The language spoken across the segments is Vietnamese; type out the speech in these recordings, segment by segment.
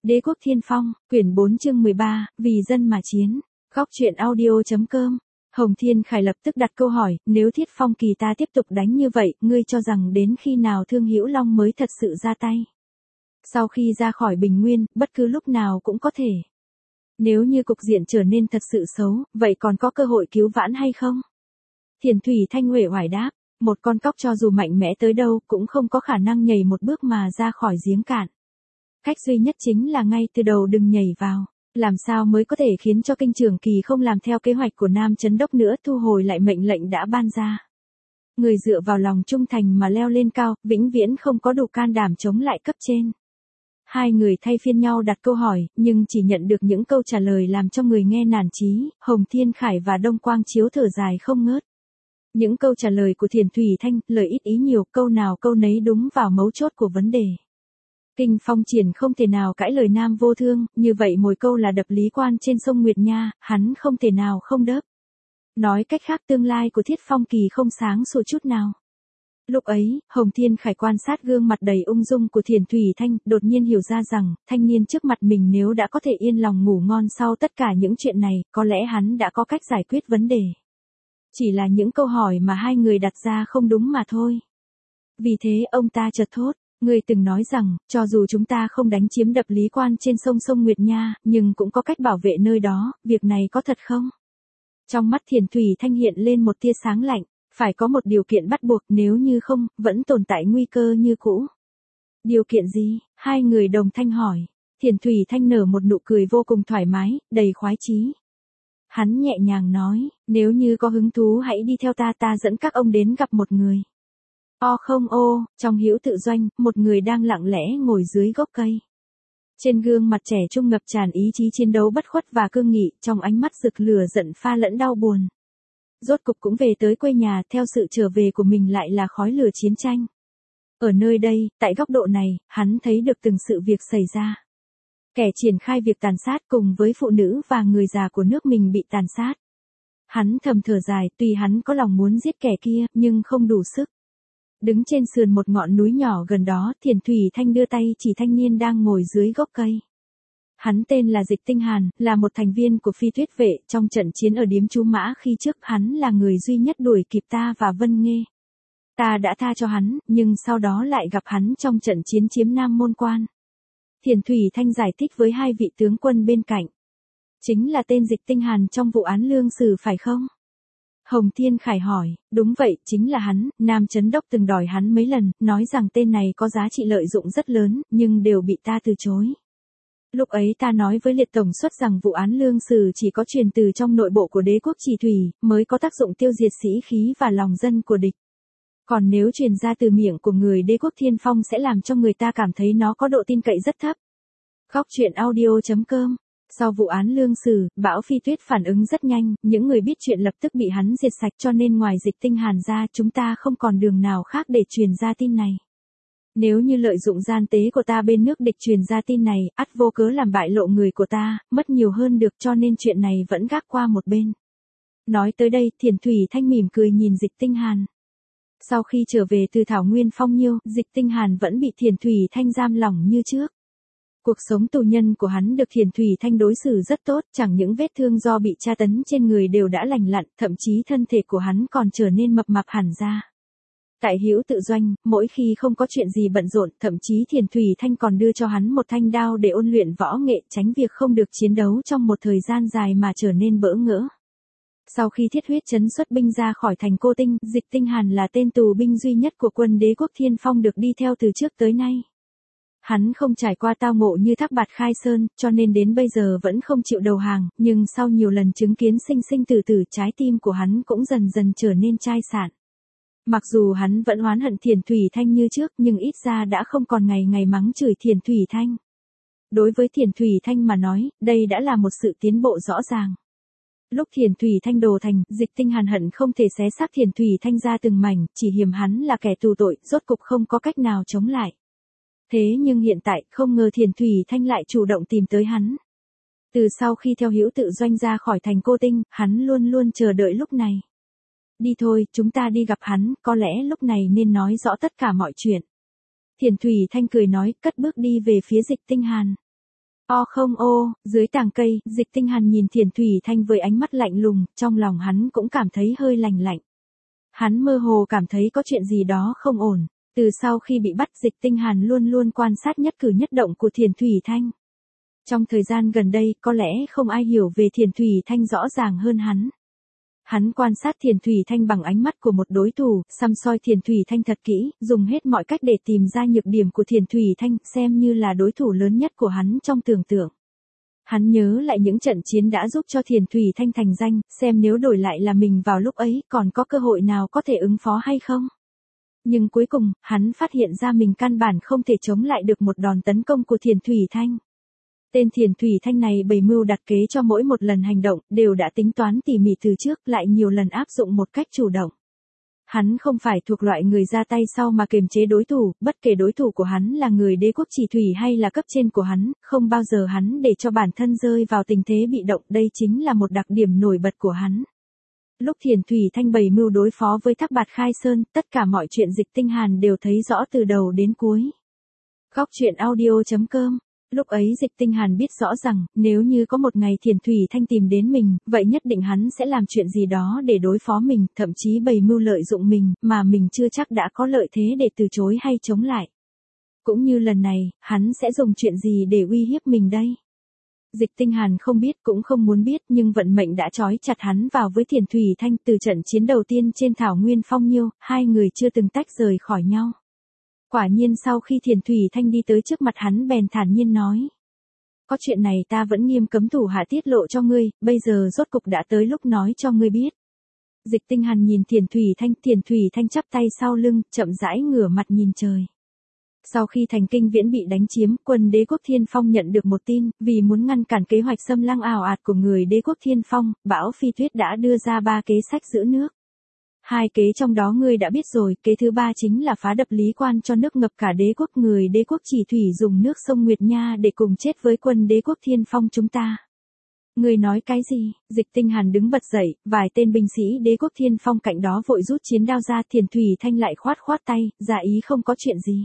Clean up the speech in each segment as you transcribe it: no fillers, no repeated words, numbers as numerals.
Đế quốc Thiên Phong, quyển 4 chương 13, vì dân mà chiến. Góc truyện audio.com. Hồng Thiên Khải lập tức đặt câu hỏi, nếu Thiết Phong Kỳ ta tiếp tục đánh như vậy, ngươi cho rằng đến khi nào Thương Hữu Long mới thật sự ra tay? Sau khi ra khỏi Bình Nguyên, bất cứ lúc nào cũng có thể. Nếu như cục diện trở nên thật sự xấu, vậy còn có cơ hội cứu vãn hay không? Thiền Thủy Thanh uể oải đáp, một con cóc cho dù mạnh mẽ tới đâu cũng không có khả năng nhảy một bước mà ra khỏi giếng cạn. Cách duy nhất chính là ngay từ đầu đừng nhảy vào. Làm sao mới có thể khiến cho Kinh Trường Kỳ không làm theo kế hoạch của Nam Chấn Đốc nữa, thu hồi lại mệnh lệnh đã ban ra. Người dựa vào lòng trung thành mà leo lên cao, vĩnh viễn không có đủ can đảm chống lại cấp trên. Hai người thay phiên nhau đặt câu hỏi, nhưng chỉ nhận được những câu trả lời làm cho người nghe nản chí. Hồng Thiên Khải và Đông Quang Chiếu thở dài không ngớt. Những câu trả lời của Thiền Thủy Thanh, lời ít ý nhiều, câu nào câu nấy đúng vào mấu chốt của vấn đề. Kinh Phong Triển không thể nào cãi lời Nam Vô Thương, như vậy mỗi câu là đập lý quan trên sông Nguyệt Nha, hắn không thể nào không đớp. Nói cách khác, tương lai của Thiết Phong Kỳ không sáng sủa chút nào. Lúc ấy, Hồng Thiên Khải quan sát gương mặt đầy ung dung của Thiền Thủy Thanh, đột nhiên hiểu ra rằng, thanh niên trước mặt mình nếu đã có thể yên lòng ngủ ngon sau tất cả những chuyện này, có lẽ hắn đã có cách giải quyết vấn đề. Chỉ là những câu hỏi mà hai người đặt ra không đúng mà thôi. Vì thế ông ta chợt thốt. Ngươi từng nói rằng, cho dù chúng ta không đánh chiếm đập lý quan trên sông Nguyệt Nha, nhưng cũng có cách bảo vệ nơi đó, việc này có thật không? Trong mắt Thiền Thủy Thanh hiện lên một tia sáng lạnh, phải có một điều kiện bắt buộc, nếu như không, vẫn tồn tại nguy cơ như cũ. Điều kiện gì? Hai người đồng thanh hỏi. Thiền Thủy Thanh nở một nụ cười vô cùng thoải mái, đầy khoái chí. Hắn nhẹ nhàng nói, nếu như có hứng thú hãy đi theo ta dẫn các ông đến gặp một người. Không trong Hữu Tự Doanh, một người đang lặng lẽ ngồi dưới gốc cây. Trên gương mặt trẻ trung ngập tràn ý chí chiến đấu bất khuất và cương nghị, trong ánh mắt rực lửa giận pha lẫn đau buồn. Rốt cục cũng về tới quê nhà, theo sự trở về của mình lại là khói lửa chiến tranh. Ở nơi đây, tại góc độ này, hắn thấy được từng sự việc xảy ra. Kẻ triển khai việc tàn sát cùng với phụ nữ và người già của nước mình bị tàn sát. Hắn thầm thở dài, tuy hắn có lòng muốn giết kẻ kia, nhưng không đủ sức. Đứng trên sườn một ngọn núi nhỏ gần đó, Thiền Thủy Thanh đưa tay chỉ thanh niên đang ngồi dưới gốc cây. Hắn tên là Dịch Tinh Hàn, là một thành viên của Phi Tuyết Vệ, trong trận chiến ở Điếm Chú Mã khi trước hắn là người duy nhất đuổi kịp ta và Vân Nghê. Ta đã tha cho hắn, nhưng sau đó lại gặp hắn trong trận chiến chiếm Nam Môn Quan. Thiền Thủy Thanh giải thích với hai vị tướng quân bên cạnh. Chính là tên Dịch Tinh Hàn trong vụ án Lương Sử phải không? Hồng Thiên Khải hỏi, đúng vậy, chính là hắn, Nam Chấn Đốc từng đòi hắn mấy lần, nói rằng tên này có giá trị lợi dụng rất lớn, nhưng đều bị ta từ chối. Lúc ấy ta nói với Liệt Tổng Suất rằng vụ án Lương Sử chỉ có truyền từ trong nội bộ của đế quốc Chỉ Thủy, mới có tác dụng tiêu diệt sĩ khí và lòng dân của địch. Còn nếu truyền ra từ miệng của người đế quốc Thiên Phong sẽ làm cho người ta cảm thấy nó có độ tin cậy rất thấp. Góc truyện audio.com. Sau vụ án Lương Sử, Bão Phi Tuyết phản ứng rất nhanh, những người biết chuyện lập tức bị hắn diệt sạch, cho nên ngoài Dịch Tinh Hàn ra chúng ta không còn đường nào khác để truyền ra tin này. Nếu như lợi dụng gian tế của ta bên nước địch truyền ra tin này, ắt vô cớ làm bại lộ người của ta, mất nhiều hơn được, cho nên chuyện này vẫn gác qua một bên. Nói tới đây, Thiền Thủy Thanh mỉm cười nhìn Dịch Tinh Hàn. Sau khi trở về từ Thảo Nguyên Phong Nhiêu, Dịch Tinh Hàn vẫn bị Thiền Thủy Thanh giam lỏng như trước. Cuộc sống tù nhân của hắn được Thiền Thủy Thanh đối xử rất tốt, chẳng những vết thương do bị tra tấn trên người đều đã lành lặn, thậm chí thân thể của hắn còn trở nên mập mạp hẳn ra. Tại Hữu Tự Doanh, mỗi khi không có chuyện gì bận rộn, thậm chí Thiền Thủy Thanh còn đưa cho hắn một thanh đao để ôn luyện võ nghệ, tránh việc không được chiến đấu trong một thời gian dài mà trở nên bỡ ngỡ. Sau khi Thiết Huyết Trấn xuất binh ra khỏi thành Cô Tinh, Dịch Tinh Hàn là tên tù binh duy nhất của quân đế quốc Thiên Phong được đi theo từ trước tới nay. Hắn không trải qua tao ngộ như Thác Bạt Khai Sơn, cho nên đến bây giờ vẫn không chịu đầu hàng, nhưng sau nhiều lần chứng kiến sinh sinh tử tử, trái tim của hắn cũng dần dần trở nên chai sạn. Mặc dù hắn vẫn oán hận Thiền Thủy Thanh như trước, nhưng ít ra đã không còn ngày ngày mắng chửi Thiền Thủy Thanh. Đối với Thiền Thủy Thanh mà nói, đây đã là một sự tiến bộ rõ ràng. Lúc Thiền Thủy Thanh đồ thành, Dịch Tinh Hàn hận không thể xé xác Thiền Thủy Thanh ra từng mảnh, chỉ hiềm hắn là kẻ tù tội, rốt cục không có cách nào chống lại. Thế nhưng hiện tại, không ngờ Thiền Thủy Thanh lại chủ động tìm tới hắn. Từ sau khi theo Hữu Tự Doanh ra khỏi thành Cô Tinh, hắn luôn luôn chờ đợi lúc này. Đi thôi, chúng ta đi gặp hắn, có lẽ lúc này nên nói rõ tất cả mọi chuyện. Thiền Thủy Thanh cười nói, cất bước đi về phía Dịch Tinh Hàn. O không ô, dưới tàng cây, Dịch Tinh Hàn nhìn Thiền Thủy Thanh với ánh mắt lạnh lùng, trong lòng hắn cũng cảm thấy hơi lạnh lạnh. Hắn mơ hồ cảm thấy có chuyện gì đó không ổn. Từ sau khi bị bắt, Dịch Tinh Hàn luôn luôn quan sát nhất cử nhất động của Thiền Thủy Thanh. Trong thời gian gần đây, có lẽ không ai hiểu về Thiền Thủy Thanh rõ ràng hơn hắn. Hắn quan sát Thiền Thủy Thanh bằng ánh mắt của một đối thủ, săm soi Thiền Thủy Thanh thật kỹ, dùng hết mọi cách để tìm ra nhược điểm của Thiền Thủy Thanh, xem như là đối thủ lớn nhất của hắn trong tưởng tượng. Hắn nhớ lại những trận chiến đã giúp cho Thiền Thủy Thanh thành danh, xem nếu đổi lại là mình vào lúc ấy, còn có cơ hội nào có thể ứng phó hay không. Nhưng cuối cùng, hắn phát hiện ra mình căn bản không thể chống lại được một đòn tấn công của Thiền Thủy Thanh. Tên Thiền Thủy Thanh này bày mưu đặt kế cho mỗi một lần hành động, đều đã tính toán tỉ mỉ từ trước, lại nhiều lần áp dụng một cách chủ động. Hắn không phải thuộc loại người ra tay sau mà kiềm chế đối thủ, bất kể đối thủ của hắn là người đế quốc chỉ thủy hay là cấp trên của hắn, không bao giờ hắn để cho bản thân rơi vào tình thế bị động, đây chính là một đặc điểm nổi bật của hắn. Lúc Thiền Thủy Thanh bày mưu đối phó với Thác Bạt Khai Sơn, tất cả mọi chuyện Dịch Tinh Hàn đều thấy rõ từ đầu đến cuối. Góc truyện audio.com. Lúc ấy Dịch Tinh Hàn biết rõ rằng, nếu như có một ngày Thiền Thủy Thanh tìm đến mình, vậy nhất định hắn sẽ làm chuyện gì đó để đối phó mình, thậm chí bày mưu lợi dụng mình, mà mình chưa chắc đã có lợi thế để từ chối hay chống lại. Cũng như lần này, hắn sẽ dùng chuyện gì để uy hiếp mình đây? Dịch Tinh Hàn không biết cũng không muốn biết, nhưng vận mệnh đã trói chặt hắn vào với Thiền Thủy Thanh. Từ trận chiến đầu tiên trên thảo nguyên Phong Nhiêu, hai người chưa từng tách rời khỏi nhau. Quả nhiên sau khi Thiền Thủy Thanh đi tới trước mặt hắn bèn thản nhiên nói. Có chuyện này ta vẫn nghiêm cấm thủ hạ tiết lộ cho ngươi, bây giờ rốt cục đã tới lúc nói cho ngươi biết. Dịch Tinh Hàn nhìn Thiền Thủy Thanh chắp tay sau lưng, chậm rãi ngửa mặt nhìn trời. Sau khi thành Kinh Viễn bị đánh chiếm, quân đế quốc Thiên Phong nhận được một tin, vì muốn ngăn cản kế hoạch xâm lăng ào ạt của người đế quốc Thiên Phong, Bão Phi Tuyết đã đưa ra 3 kế sách giữ nước. 2 kế trong đó ngươi đã biết rồi, kế thứ 3 chính là phá đập Lý Quan cho nước ngập cả đế quốc. Người đế quốc chỉ thủy dùng nước sông Nguyệt Nha để cùng chết với quân đế quốc Thiên Phong chúng ta. Ngươi nói cái gì? Dịch Tinh Hàn đứng bật dậy, vài tên binh sĩ đế quốc Thiên Phong cạnh đó vội rút chiến đao ra. Thiền Thủy Thanh lại khoát tay, giả ý không có chuyện gì.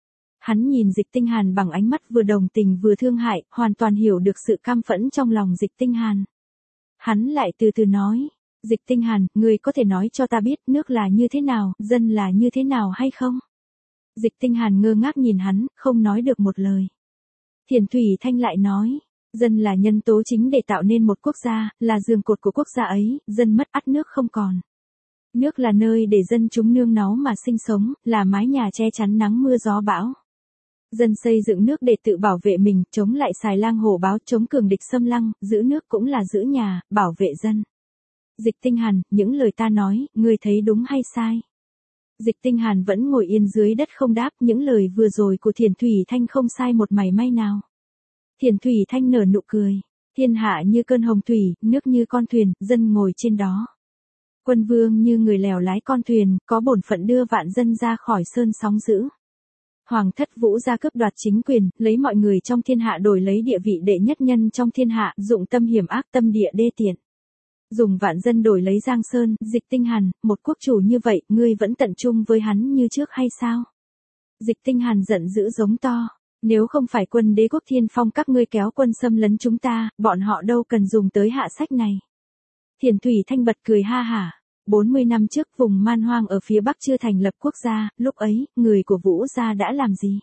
Hắn nhìn Dịch Tinh Hàn bằng ánh mắt vừa đồng tình vừa thương hại, hoàn toàn hiểu được sự cam phẫn trong lòng Dịch Tinh Hàn. Hắn lại từ từ nói. Dịch Tinh Hàn, ngươi có thể nói cho ta biết nước là như thế nào, dân là như thế nào hay không? Dịch Tinh Hàn ngơ ngác nhìn hắn, không nói được một lời. Thiền Thủy Thanh lại nói, dân là nhân tố chính để tạo nên một quốc gia, là giường cột của quốc gia ấy, dân mất ắt nước không còn. Nước là nơi để dân chúng nương náu mà sinh sống, là mái nhà che chắn nắng mưa gió bão. Dân xây dựng nước để tự bảo vệ mình, chống lại xài lang hổ báo, chống cường địch xâm lăng, giữ nước cũng là giữ nhà, bảo vệ dân. Dịch Tinh Hàn, những lời ta nói, ngươi thấy đúng hay sai? Dịch Tinh Hàn vẫn ngồi yên dưới đất không đáp, những lời vừa rồi của Thiền Thủy Thanh không sai một mảy may nào. Thiền Thủy Thanh nở nụ cười, thiên hạ như cơn hồng thủy, nước như con thuyền, dân ngồi trên đó. Quân vương như người lèo lái con thuyền, có bổn phận đưa vạn dân ra khỏi sơn sóng dữ. Hoàng thất Vũ ra cướp đoạt chính quyền, lấy mọi người trong thiên hạ đổi lấy địa vị đệ nhất nhân trong thiên hạ, dụng tâm hiểm ác, tâm địa đê tiện. Dùng vạn dân đổi lấy Giang Sơn. Dịch Tinh Hàn, một quốc chủ như vậy, ngươi vẫn tận trung với hắn như trước hay sao? Dịch Tinh Hàn giận dữ giống to. Nếu không phải quân đế quốc Thiên Phong các ngươi kéo quân xâm lấn chúng ta, bọn họ đâu cần dùng tới hạ sách này. Thiền Thủy Thanh bật cười ha hả. 40 năm trước vùng man hoang ở phía Bắc chưa thành lập quốc gia, lúc ấy, người của Vũ gia đã làm gì?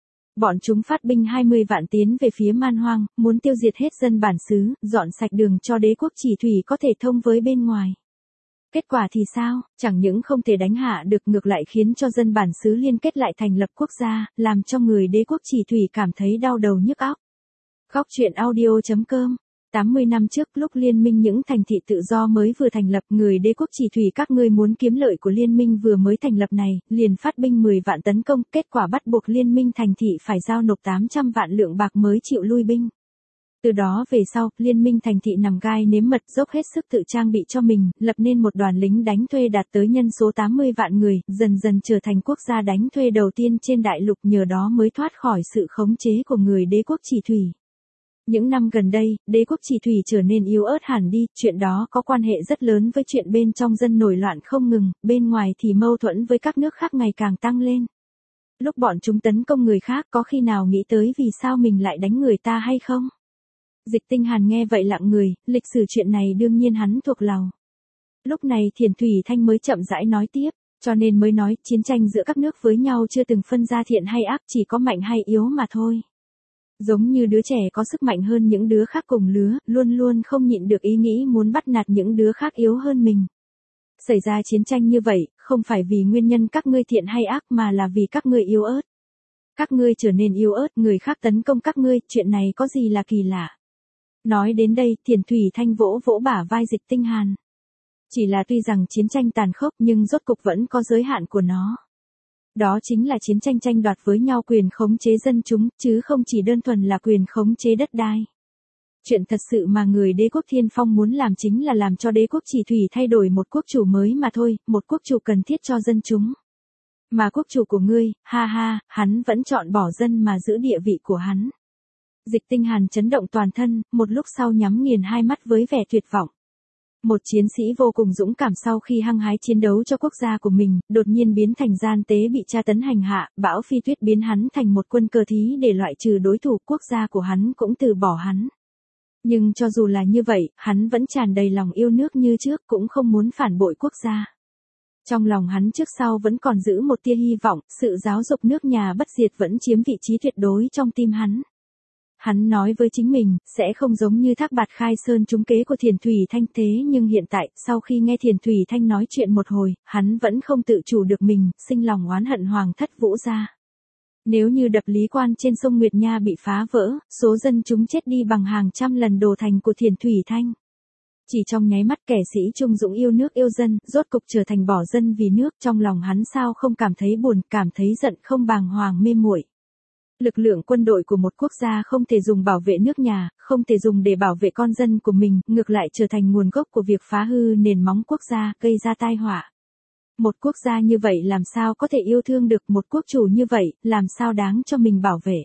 Bọn chúng phát binh 20 vạn tiến về phía man hoang, muốn tiêu diệt hết dân bản xứ, dọn sạch đường cho đế quốc chỉ thủy có thể thông với bên ngoài. Kết quả thì sao? Chẳng những không thể đánh hạ được, ngược lại khiến cho dân bản xứ liên kết lại thành lập quốc gia, làm cho người đế quốc chỉ thủy cảm thấy đau đầu nhức óc. Góc truyện audio.com. 80 năm trước, lúc liên minh những thành thị tự do mới vừa thành lập, người đế quốc chỉ thủy các ngươi muốn kiếm lợi của liên minh vừa mới thành lập này, liền phát binh 10 vạn tấn công, kết quả bắt buộc liên minh thành thị phải giao nộp 800 vạn lượng bạc mới chịu lui binh. Từ đó về sau, liên minh thành thị nằm gai nếm mật, dốc hết sức tự trang bị cho mình, lập nên một đoàn lính đánh thuê đạt tới nhân số 80 vạn người, dần dần trở thành quốc gia đánh thuê đầu tiên trên đại lục, nhờ đó mới thoát khỏi sự khống chế của người đế quốc chỉ thủy. Những năm gần đây, đế quốc chỉ thủy trở nên yếu ớt hẳn đi, chuyện đó có quan hệ rất lớn với chuyện bên trong dân nổi loạn không ngừng, bên ngoài thì mâu thuẫn với các nước khác ngày càng tăng lên. Lúc bọn chúng tấn công người khác có khi nào nghĩ tới vì sao mình lại đánh người ta hay không? Dịch Tinh Hàn nghe vậy lặng người, lịch sử chuyện này đương nhiên hắn thuộc lòng. Lúc này Thiền Thủy Thanh mới chậm rãi nói tiếp, cho nên mới nói chiến tranh giữa các nước với nhau chưa từng phân ra thiện hay ác, chỉ có mạnh hay yếu mà thôi. Giống như đứa trẻ có sức mạnh hơn những đứa khác cùng lứa, luôn luôn không nhịn được ý nghĩ muốn bắt nạt những đứa khác yếu hơn mình. Xảy ra chiến tranh như vậy, không phải vì nguyên nhân các ngươi thiện hay ác mà là vì các ngươi yếu ớt. Các ngươi trở nên yếu ớt, người khác tấn công các ngươi, chuyện này có gì là kỳ lạ. Nói đến đây, Thiền Thủy Thanh vỗ vỗ bả vai Dịch Tinh Hàn. Chỉ là tuy rằng chiến tranh tàn khốc nhưng rốt cục vẫn có giới hạn của nó. Đó chính là chiến tranh tranh đoạt với nhau quyền khống chế dân chúng, chứ không chỉ đơn thuần là quyền khống chế đất đai. Chuyện thật sự mà người đế quốc Thiên Phong muốn làm chính là làm cho đế quốc Chỉ Thủy thay đổi một quốc chủ mới mà thôi, một quốc chủ cần thiết cho dân chúng. Mà quốc chủ của ngươi, ha ha, hắn vẫn chọn bỏ dân mà giữ địa vị của hắn. Dịch Tinh Hàn chấn động toàn thân, một lúc sau nhắm nghiền hai mắt với vẻ tuyệt vọng. Một chiến sĩ vô cùng dũng cảm sau khi hăng hái chiến đấu cho quốc gia của mình, đột nhiên biến thành gian tế bị tra tấn hành hạ, bão phi tuyết biến hắn thành một quân cờ thí để loại trừ đối thủ, quốc gia của hắn cũng từ bỏ hắn. Nhưng cho dù là như vậy, hắn vẫn tràn đầy lòng yêu nước như trước, cũng không muốn phản bội quốc gia. Trong lòng hắn trước sau vẫn còn giữ một tia hy vọng, sự giáo dục nước nhà bất diệt vẫn chiếm vị trí tuyệt đối trong tim hắn. Hắn nói với chính mình, sẽ không giống như Thác Bạt khai sơn trúng kế của Thiền Thủy Thanh, thế nhưng hiện tại, sau khi nghe Thiền Thủy Thanh nói chuyện một hồi, hắn vẫn không tự chủ được mình, sinh lòng oán hận Hoàng thất Vũ gia. Nếu như đập Lý Quan trên sông Nguyệt Nha bị phá vỡ, số dân chúng chết đi bằng hàng trăm lần đồ thành của Thiền Thủy Thanh. Chỉ trong nháy mắt kẻ sĩ trung dũng yêu nước yêu dân, rốt cục trở thành bỏ dân vì nước, trong lòng hắn sao không cảm thấy buồn, cảm thấy giận không bàng hoàng mê muội. Lực lượng quân đội của một quốc gia không thể dùng bảo vệ nước nhà, không thể dùng để bảo vệ con dân của mình, ngược lại trở thành nguồn gốc của việc phá hư nền móng quốc gia, gây ra tai họa. Một quốc gia như vậy làm sao có thể yêu thương được, một quốc chủ như vậy, làm sao đáng cho mình bảo vệ.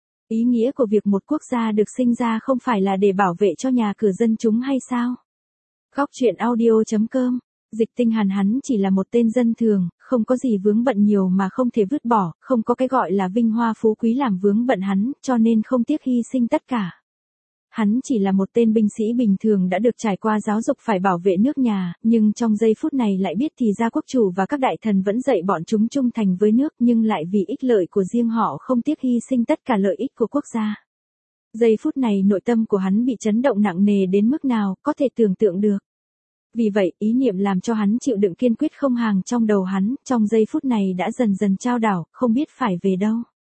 Ý nghĩa của việc một quốc gia được sinh ra không phải là để bảo vệ cho nhà cửa dân chúng hay sao? Góc truyện audio.com. Dịch Tinh Hàn hắn chỉ là một tên dân thường, không có gì vướng bận nhiều mà không thể vứt bỏ, không có cái gọi là vinh hoa phú quý làm vướng bận hắn, cho nên không tiếc hy sinh tất cả. Hắn chỉ là một tên binh sĩ bình thường đã được trải qua giáo dục phải bảo vệ nước nhà, nhưng trong giây phút này lại biết thì ra quốc chủ và các đại thần vẫn dạy bọn chúng trung thành với nước, nhưng lại vì ích lợi của riêng họ không tiếc hy sinh tất cả lợi ích của quốc gia. Giây phút này nội tâm của hắn bị chấn động nặng nề đến mức nào, có thể tưởng tượng được. Vì vậy, ý niệm làm cho hắn chịu đựng kiên quyết không hàng trong đầu hắn, trong giây phút này đã dần dần chao đảo, không biết phải về đâu.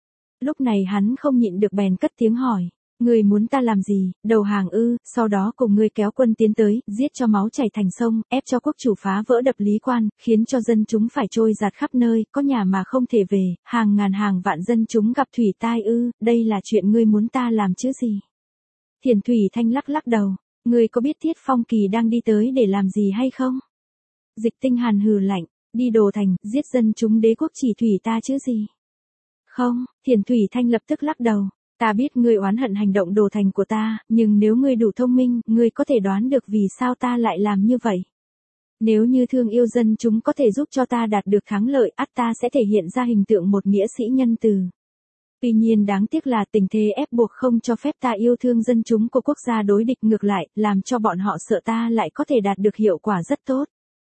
Lúc này hắn không nhịn được bèn cất tiếng hỏi, ngươi muốn ta làm gì, đầu hàng ư, sau đó cùng ngươi kéo quân tiến tới, giết cho máu chảy thành sông, ép cho quốc chủ phá vỡ đập Lý Quan, khiến cho dân chúng phải trôi dạt khắp nơi, có nhà mà không thể về, hàng ngàn hàng vạn dân chúng gặp thủy tai ư, đây là chuyện ngươi muốn ta làm chứ gì. Thiền Thủy Thanh lắc lắc đầu. Ngươi có biết Thiết Phong Kỳ đang đi tới để làm gì hay không? Dịch Tinh Hàn hừ lạnh, đi đồ thành, giết dân chúng đế quốc Chỉ Thủy ta chứ gì? Không, Thiền Thủy Thanh lập tức lắc đầu, ta biết ngươi oán hận hành động đồ thành của ta, nhưng nếu ngươi đủ thông minh, ngươi có thể đoán được vì sao ta lại làm như vậy. Nếu như thương yêu dân chúng có thể giúp cho ta đạt được thắng lợi, ắt ta sẽ thể hiện ra hình tượng một nghĩa sĩ nhân từ. Tuy nhiên đáng tiếc là tình thế ép buộc không cho phép ta yêu thương dân chúng của quốc gia đối địch, ngược lại, làm cho bọn họ sợ ta lại có thể đạt được hiệu quả rất tốt.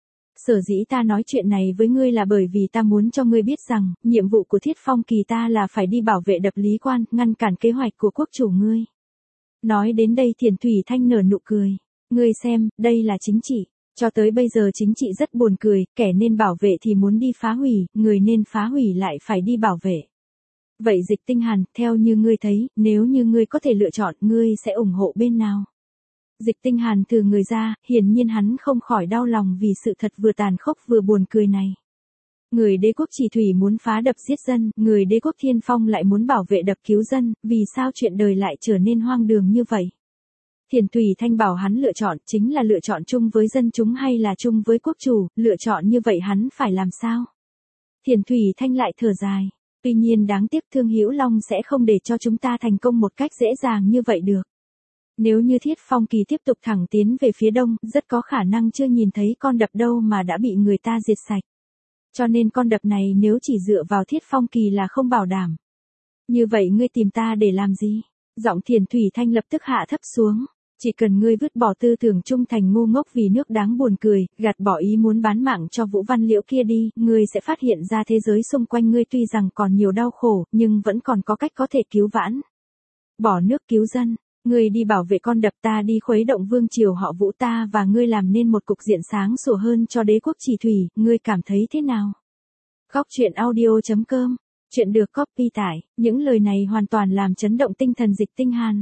Sở dĩ ta nói chuyện này với ngươi là bởi vì ta muốn cho ngươi biết rằng, nhiệm vụ của Thiết Phong Kỳ ta là phải đi bảo vệ đập Lý Quan, ngăn cản kế hoạch của quốc chủ ngươi. Nói đến đây Thiền Thủy Thanh nở nụ cười. Ngươi xem, đây là chính trị. Cho tới bây giờ chính trị rất buồn cười, kẻ nên bảo vệ thì muốn đi phá hủy, người nên phá hủy lại phải đi bảo vệ. Vậy Dịch Tinh Hàn, theo như ngươi thấy, nếu như ngươi có thể lựa chọn, ngươi sẽ ủng hộ bên nào? Dịch Tinh Hàn thừ người ra, hiển nhiên hắn không khỏi đau lòng vì sự thật vừa tàn khốc vừa buồn cười này. Người đế quốc Chỉ Thủy muốn phá đập giết dân, người đế quốc Thiên Phong lại muốn bảo vệ đập cứu dân, vì sao chuyện đời lại trở nên hoang đường như vậy? Thiền Thủy Thanh bảo hắn lựa chọn, chính là lựa chọn chung với dân chúng hay là chung với quốc chủ, lựa chọn như vậy hắn phải làm sao? Thiền Thủy Thanh lại thở dài. Tuy nhiên đáng tiếc Thương Hữu Long sẽ không để cho chúng ta thành công một cách dễ dàng như vậy được. Nếu như Thiết Phong Kỳ tiếp tục thẳng tiến về phía đông, rất có khả năng chưa nhìn thấy con đập đâu mà đã bị người ta diệt sạch. Cho nên con đập này nếu chỉ dựa vào Thiết Phong Kỳ là không bảo đảm. Như vậy ngươi tìm ta để làm gì? Giọng Thiền Thủy Thanh lập tức hạ thấp xuống. Chỉ cần ngươi vứt bỏ tư tưởng trung thành ngu ngốc vì nước đáng buồn cười, gạt bỏ ý muốn bán mạng cho Vũ Văn Liễu kia đi, ngươi sẽ phát hiện ra thế giới xung quanh ngươi tuy rằng còn nhiều đau khổ, nhưng vẫn còn có cách có thể cứu vãn. Bỏ nước cứu dân, ngươi đi bảo vệ con đập, ta đi khuấy động vương triều họ Vũ, ta và ngươi làm nên một cục diện sáng sủa hơn cho đế quốc Chỉ Thủy, ngươi cảm thấy thế nào? Góc truyện audio.com. Chuyện được copy tải, những lời này hoàn toàn làm chấn động tinh thần Dịch Tinh Hàn.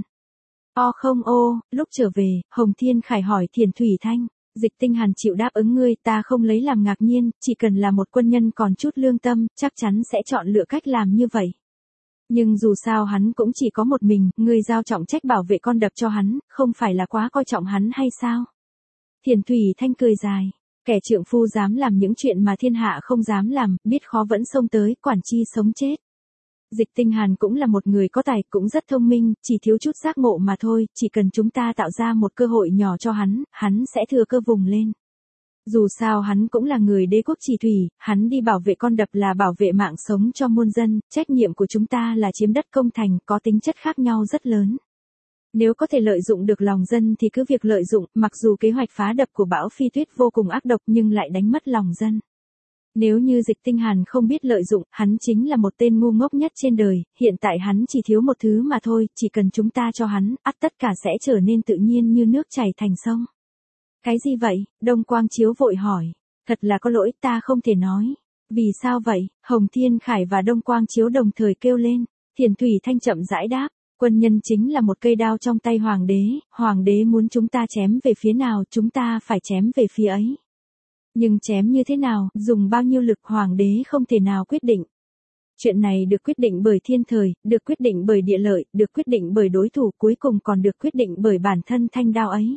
Lúc trở về, Hồng Thiên Khải hỏi Thiền Thủy Thanh, Dịch Tinh Hàn chịu đáp ứng ngươi, ta không lấy làm ngạc nhiên, chỉ cần là một quân nhân còn chút lương tâm, chắc chắn sẽ chọn lựa cách làm như vậy. Nhưng dù sao hắn cũng chỉ có một mình, ngươi giao trọng trách bảo vệ con đập cho hắn, không phải là quá coi trọng hắn hay sao? Thiền Thủy Thanh cười dài, kẻ trượng phu dám làm những chuyện mà thiên hạ không dám làm, biết khó vẫn xông tới, quản chi sống chết. Dịch Tinh Hàn cũng là một người có tài, cũng rất thông minh, chỉ thiếu chút giác ngộ mà thôi, chỉ cần chúng ta tạo ra một cơ hội nhỏ cho hắn sẽ thừa cơ vùng lên. Dù sao hắn cũng là người đế quốc Chỉ Thủy, hắn đi bảo vệ con đập là bảo vệ mạng sống cho muôn dân, trách nhiệm của chúng ta là chiếm đất công thành, có tính chất khác nhau rất lớn. Nếu có thể lợi dụng được lòng dân thì cứ việc lợi dụng, mặc dù kế hoạch phá đập của Bão Phi Tuyết vô cùng ác độc nhưng lại đánh mất lòng dân. Nếu như Dịch Tinh Hàn không biết lợi dụng, hắn chính là một tên ngu ngốc nhất trên đời, hiện tại hắn chỉ thiếu một thứ mà thôi, chỉ cần chúng ta cho hắn, ắt tất cả sẽ trở nên tự nhiên như nước chảy thành sông. Cái gì vậy? Đông Quang Chiếu vội hỏi. Thật là có lỗi, ta không thể nói. Vì sao vậy? Hồng Thiên Khải và Đông Quang Chiếu đồng thời kêu lên. Thiền Thủy Thanh chậm rãi đáp. Quân nhân chính là một cây đao trong tay hoàng đế muốn chúng ta chém về phía nào chúng ta phải chém về phía ấy. Nhưng chém như thế nào, dùng bao nhiêu lực hoàng đế không thể nào quyết định. Chuyện này được quyết định bởi thiên thời, được quyết định bởi địa lợi, được quyết định bởi đối thủ, cuối cùng còn được quyết định bởi bản thân thanh đao ấy.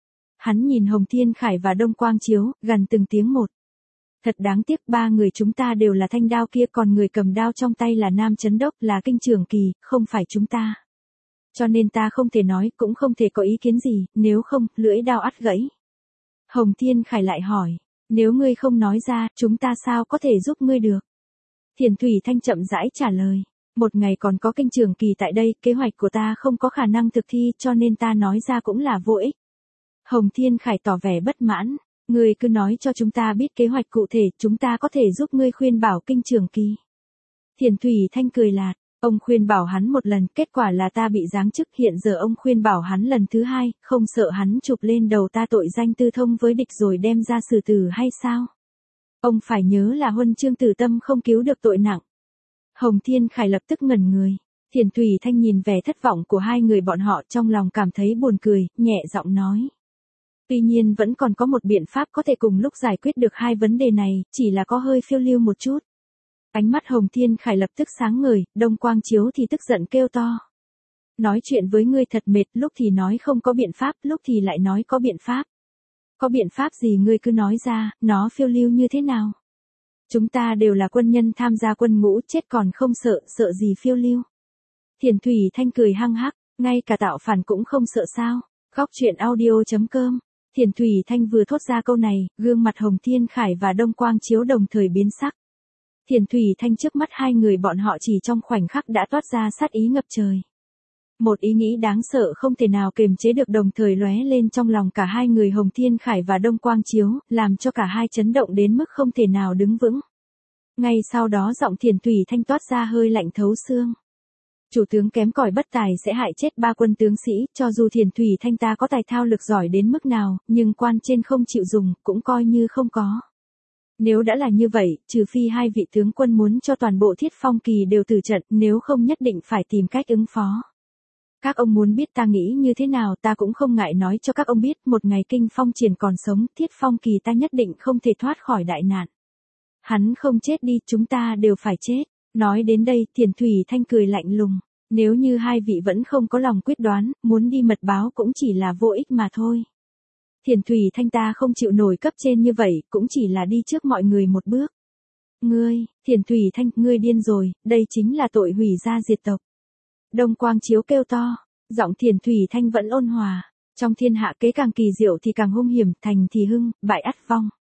Hắn nhìn Hồng Thiên Khải và Đông Quang Chiếu, gần từng tiếng một. Thật đáng tiếc, ba người chúng ta đều là thanh đao kia, còn người cầm đao trong tay là Nam Chấn Đốc, là Kinh Trường Kỳ, không phải chúng ta. Cho nên ta không thể nói, cũng không thể có ý kiến gì, nếu không, lưỡi đao ắt gãy. Hồng Thiên Khải lại hỏi, nếu ngươi không nói ra, chúng ta sao có thể giúp ngươi được? Thiền Thủy Thanh chậm rãi trả lời, một ngày còn có Kinh Trường Kỳ tại đây, kế hoạch của ta không có khả năng thực thi, cho nên ta nói ra cũng là vô ích. Hồng Thiên Khải tỏ vẻ bất mãn, ngươi cứ nói cho chúng ta biết kế hoạch cụ thể, chúng ta có thể giúp ngươi khuyên bảo Kinh Trường Kỳ. Thiền Thủy Thanh cười lạt, ông khuyên bảo hắn một lần, kết quả là ta bị giáng chức, hiện giờ ông khuyên bảo hắn lần thứ hai, không sợ hắn chụp lên đầu ta tội danh tư thông với địch rồi đem ra xử tử hay sao? Ông phải nhớ là huân chương tử tâm không cứu được tội nặng. Hồng Thiên Khải lập tức ngẩn người. Thiền Thủy Thanh nhìn vẻ thất vọng của hai người bọn họ, trong lòng cảm thấy buồn cười, nhẹ giọng nói. Tuy nhiên vẫn còn có một biện pháp có thể cùng lúc giải quyết được hai vấn đề này, chỉ là có hơi phiêu lưu một chút. Ánh mắt Hồng Thiên Khải lập tức sáng ngời, Đông Quang Chiếu thì tức giận kêu to. Nói chuyện với ngươi thật mệt, lúc thì nói không có biện pháp, lúc thì lại nói có biện pháp. Có biện pháp gì ngươi cứ nói ra, nó phiêu lưu như thế nào? Chúng ta đều là quân nhân tham gia quân ngũ, chết còn không sợ, sợ gì phiêu lưu? Thiền Thủy Thanh cười hăng hắc, ngay cả tạo phản cũng không sợ sao? Góc truyện audio.com. Thiền Thủy Thanh vừa thốt ra câu này, gương mặt Hồng Thiên Khải và Đông Quang Chiếu đồng thời biến sắc. Thiền Thủy Thanh trước mắt hai người bọn họ chỉ trong khoảnh khắc đã toát ra sát ý ngập trời. Một ý nghĩ đáng sợ không thể nào kiềm chế được đồng thời lóe lên trong lòng cả hai người Hồng Thiên Khải và Đông Quang Chiếu, làm cho cả hai chấn động đến mức không thể nào đứng vững. Ngay sau đó giọng Thiền Thủy Thanh toát ra hơi lạnh thấu xương. Chủ tướng kém cỏi bất tài sẽ hại chết ba quân tướng sĩ, cho dù Thiền Thủy Thanh ta có tài thao lực giỏi đến mức nào, nhưng quan trên không chịu dùng, cũng coi như không có. Nếu đã là như vậy, trừ phi hai vị tướng quân muốn cho toàn bộ Thiết Phong Kỳ đều tử trận, nếu không nhất định phải tìm cách ứng phó. Các ông muốn biết ta nghĩ như thế nào, ta cũng không ngại nói cho các ông biết, một ngày Kinh Phong Triển còn sống, Thiết Phong Kỳ ta nhất định không thể thoát khỏi đại nạn. Hắn không chết đi, chúng ta đều phải chết. Nói đến đây, Thiền Thủy Thanh cười lạnh lùng. Nếu như hai vị vẫn không có lòng quyết đoán, muốn đi mật báo cũng chỉ là vô ích mà thôi. Thiền Thủy Thanh ta không chịu nổi cấp trên như vậy, cũng chỉ là đi trước mọi người một bước. Ngươi, Thiền Thủy Thanh, ngươi điên rồi, đây chính là tội hủy gia diệt tộc. Đông Quang Chiếu kêu to, giọng Thiền Thủy Thanh vẫn ôn hòa. Trong thiên hạ kế càng kỳ diệu thì càng hung hiểm, thành thì hưng, bại ắt vong.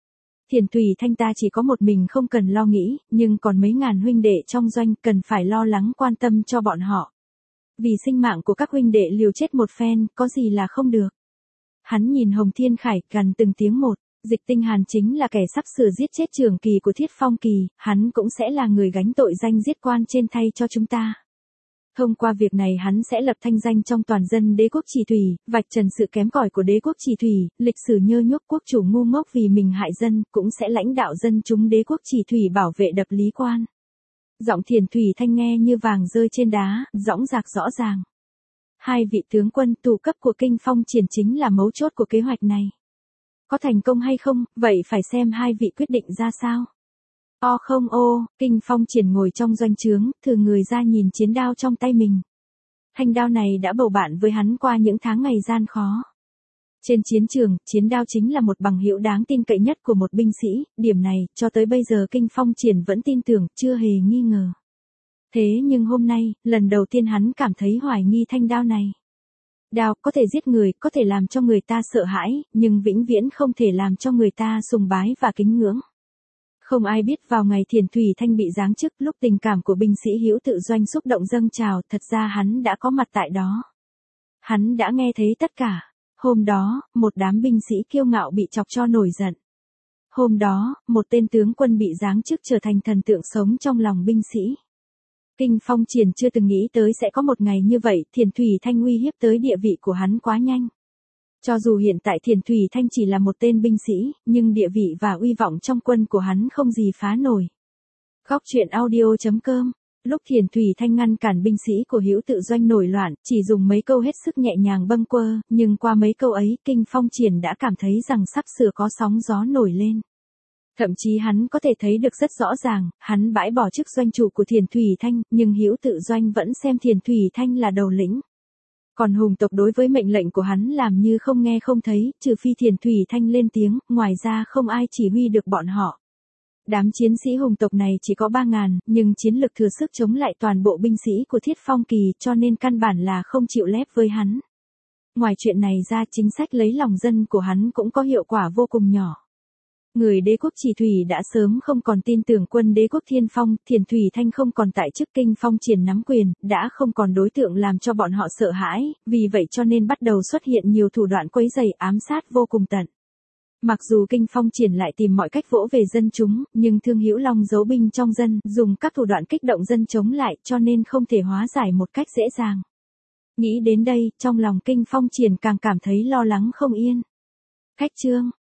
Thiền Thủy Thanh ta chỉ có một mình không cần lo nghĩ, nhưng còn mấy ngàn huynh đệ trong doanh cần phải lo lắng quan tâm cho bọn họ. Vì sinh mạng của các huynh đệ liều chết một phen, có gì là không được. Hắn nhìn Hồng Thiên Khải gần từng tiếng một, Dịch Tinh Hàn chính là kẻ sắp sửa giết chết trưởng kỳ của Thiết Phong Kỳ, hắn cũng sẽ là người gánh tội danh giết quan trên thay cho chúng ta. Thông qua việc này hắn sẽ lập thanh danh trong toàn dân đế quốc Chỉ Thủy, vạch trần sự kém cỏi của đế quốc Chỉ Thủy, lịch sử nhơ nhuốc quốc chủ ngu ngốc vì mình hại dân, cũng sẽ lãnh đạo dân chúng đế quốc Chỉ Thủy bảo vệ đập lý quan. Giọng Thiền Thủy Thanh nghe như vàng rơi trên đá, dõng dạc rõ ràng. Hai vị tướng quân tù cấp của Kinh Phong Triển chính là mấu chốt của kế hoạch này. Có thành công hay không, vậy phải xem hai vị quyết định ra sao. Không Kinh Phong Triển ngồi trong doanh trướng, thừ người ra nhìn chiến đao trong tay mình. Thanh đao này đã bầu bạn với hắn qua những tháng ngày gian khó. Trên chiến trường, chiến đao chính là một bằng hữu đáng tin cậy nhất của một binh sĩ, điểm này, cho tới bây giờ Kinh Phong Triển vẫn tin tưởng, chưa hề nghi ngờ. Thế nhưng hôm nay, lần đầu tiên hắn cảm thấy hoài nghi thanh đao này. Đao có thể giết người, có thể làm cho người ta sợ hãi, nhưng vĩnh viễn không thể làm cho người ta sùng bái và kính ngưỡng. Không ai biết vào ngày Thiền Thủy Thanh bị giáng chức, lúc tình cảm của binh sĩ Hữu Tự Doanh xúc động dâng trào, thật ra hắn đã có mặt tại đó. Hắn đã nghe thấy tất cả. Hôm đó, một đám binh sĩ kiêu ngạo bị chọc cho nổi giận. Hôm đó, một tên tướng quân bị giáng chức trở thành thần tượng sống trong lòng binh sĩ. Kinh Phong Triển chưa từng nghĩ tới sẽ có một ngày như vậy, Thiền Thủy Thanh uy hiếp tới địa vị của hắn quá nhanh. Cho dù hiện tại Thiền Thủy Thanh chỉ là một tên binh sĩ, nhưng địa vị và uy vọng trong quân của hắn không gì phá nổi. Góc truyện audio.com. Lúc Thiền Thủy Thanh ngăn cản binh sĩ của Hữu Tự Doanh nổi loạn, chỉ dùng mấy câu hết sức nhẹ nhàng bâng quơ, nhưng qua mấy câu ấy, Kinh Phong Triển đã cảm thấy rằng sắp sửa có sóng gió nổi lên. Thậm chí hắn có thể thấy được rất rõ ràng, hắn bãi bỏ chức doanh chủ của Thiền Thủy Thanh, nhưng Hữu Tự Doanh vẫn xem Thiền Thủy Thanh là đầu lĩnh. Còn hùng tộc đối với mệnh lệnh của hắn làm như không nghe không thấy, trừ phi Thiền Thủy Thanh lên tiếng, ngoài ra không ai chỉ huy được bọn họ. Đám chiến sĩ hùng tộc này chỉ có 3.000, nhưng chiến lực thừa sức chống lại toàn bộ binh sĩ của Thiết Phong Kỳ, cho nên căn bản là không chịu lép với hắn. Ngoài chuyện này ra, chính sách lấy lòng dân của hắn cũng có hiệu quả vô cùng nhỏ. Người đế quốc Chỉ Thủy đã sớm không còn tin tưởng quân đế quốc Thiên Phong, Thiền Thủy Thanh không còn tại chức Kinh Phong Triển nắm quyền, đã không còn đối tượng làm cho bọn họ sợ hãi, vì vậy cho nên bắt đầu xuất hiện nhiều thủ đoạn quấy rầy ám sát vô cùng tận. Mặc dù Kinh Phong Triển lại tìm mọi cách vỗ về dân chúng, nhưng Thương Hữu Long giấu binh trong dân, dùng các thủ đoạn kích động dân chống lại, cho nên không thể hóa giải một cách dễ dàng. Nghĩ đến đây, trong lòng Kinh Phong Triển càng cảm thấy lo lắng không yên. Khách chương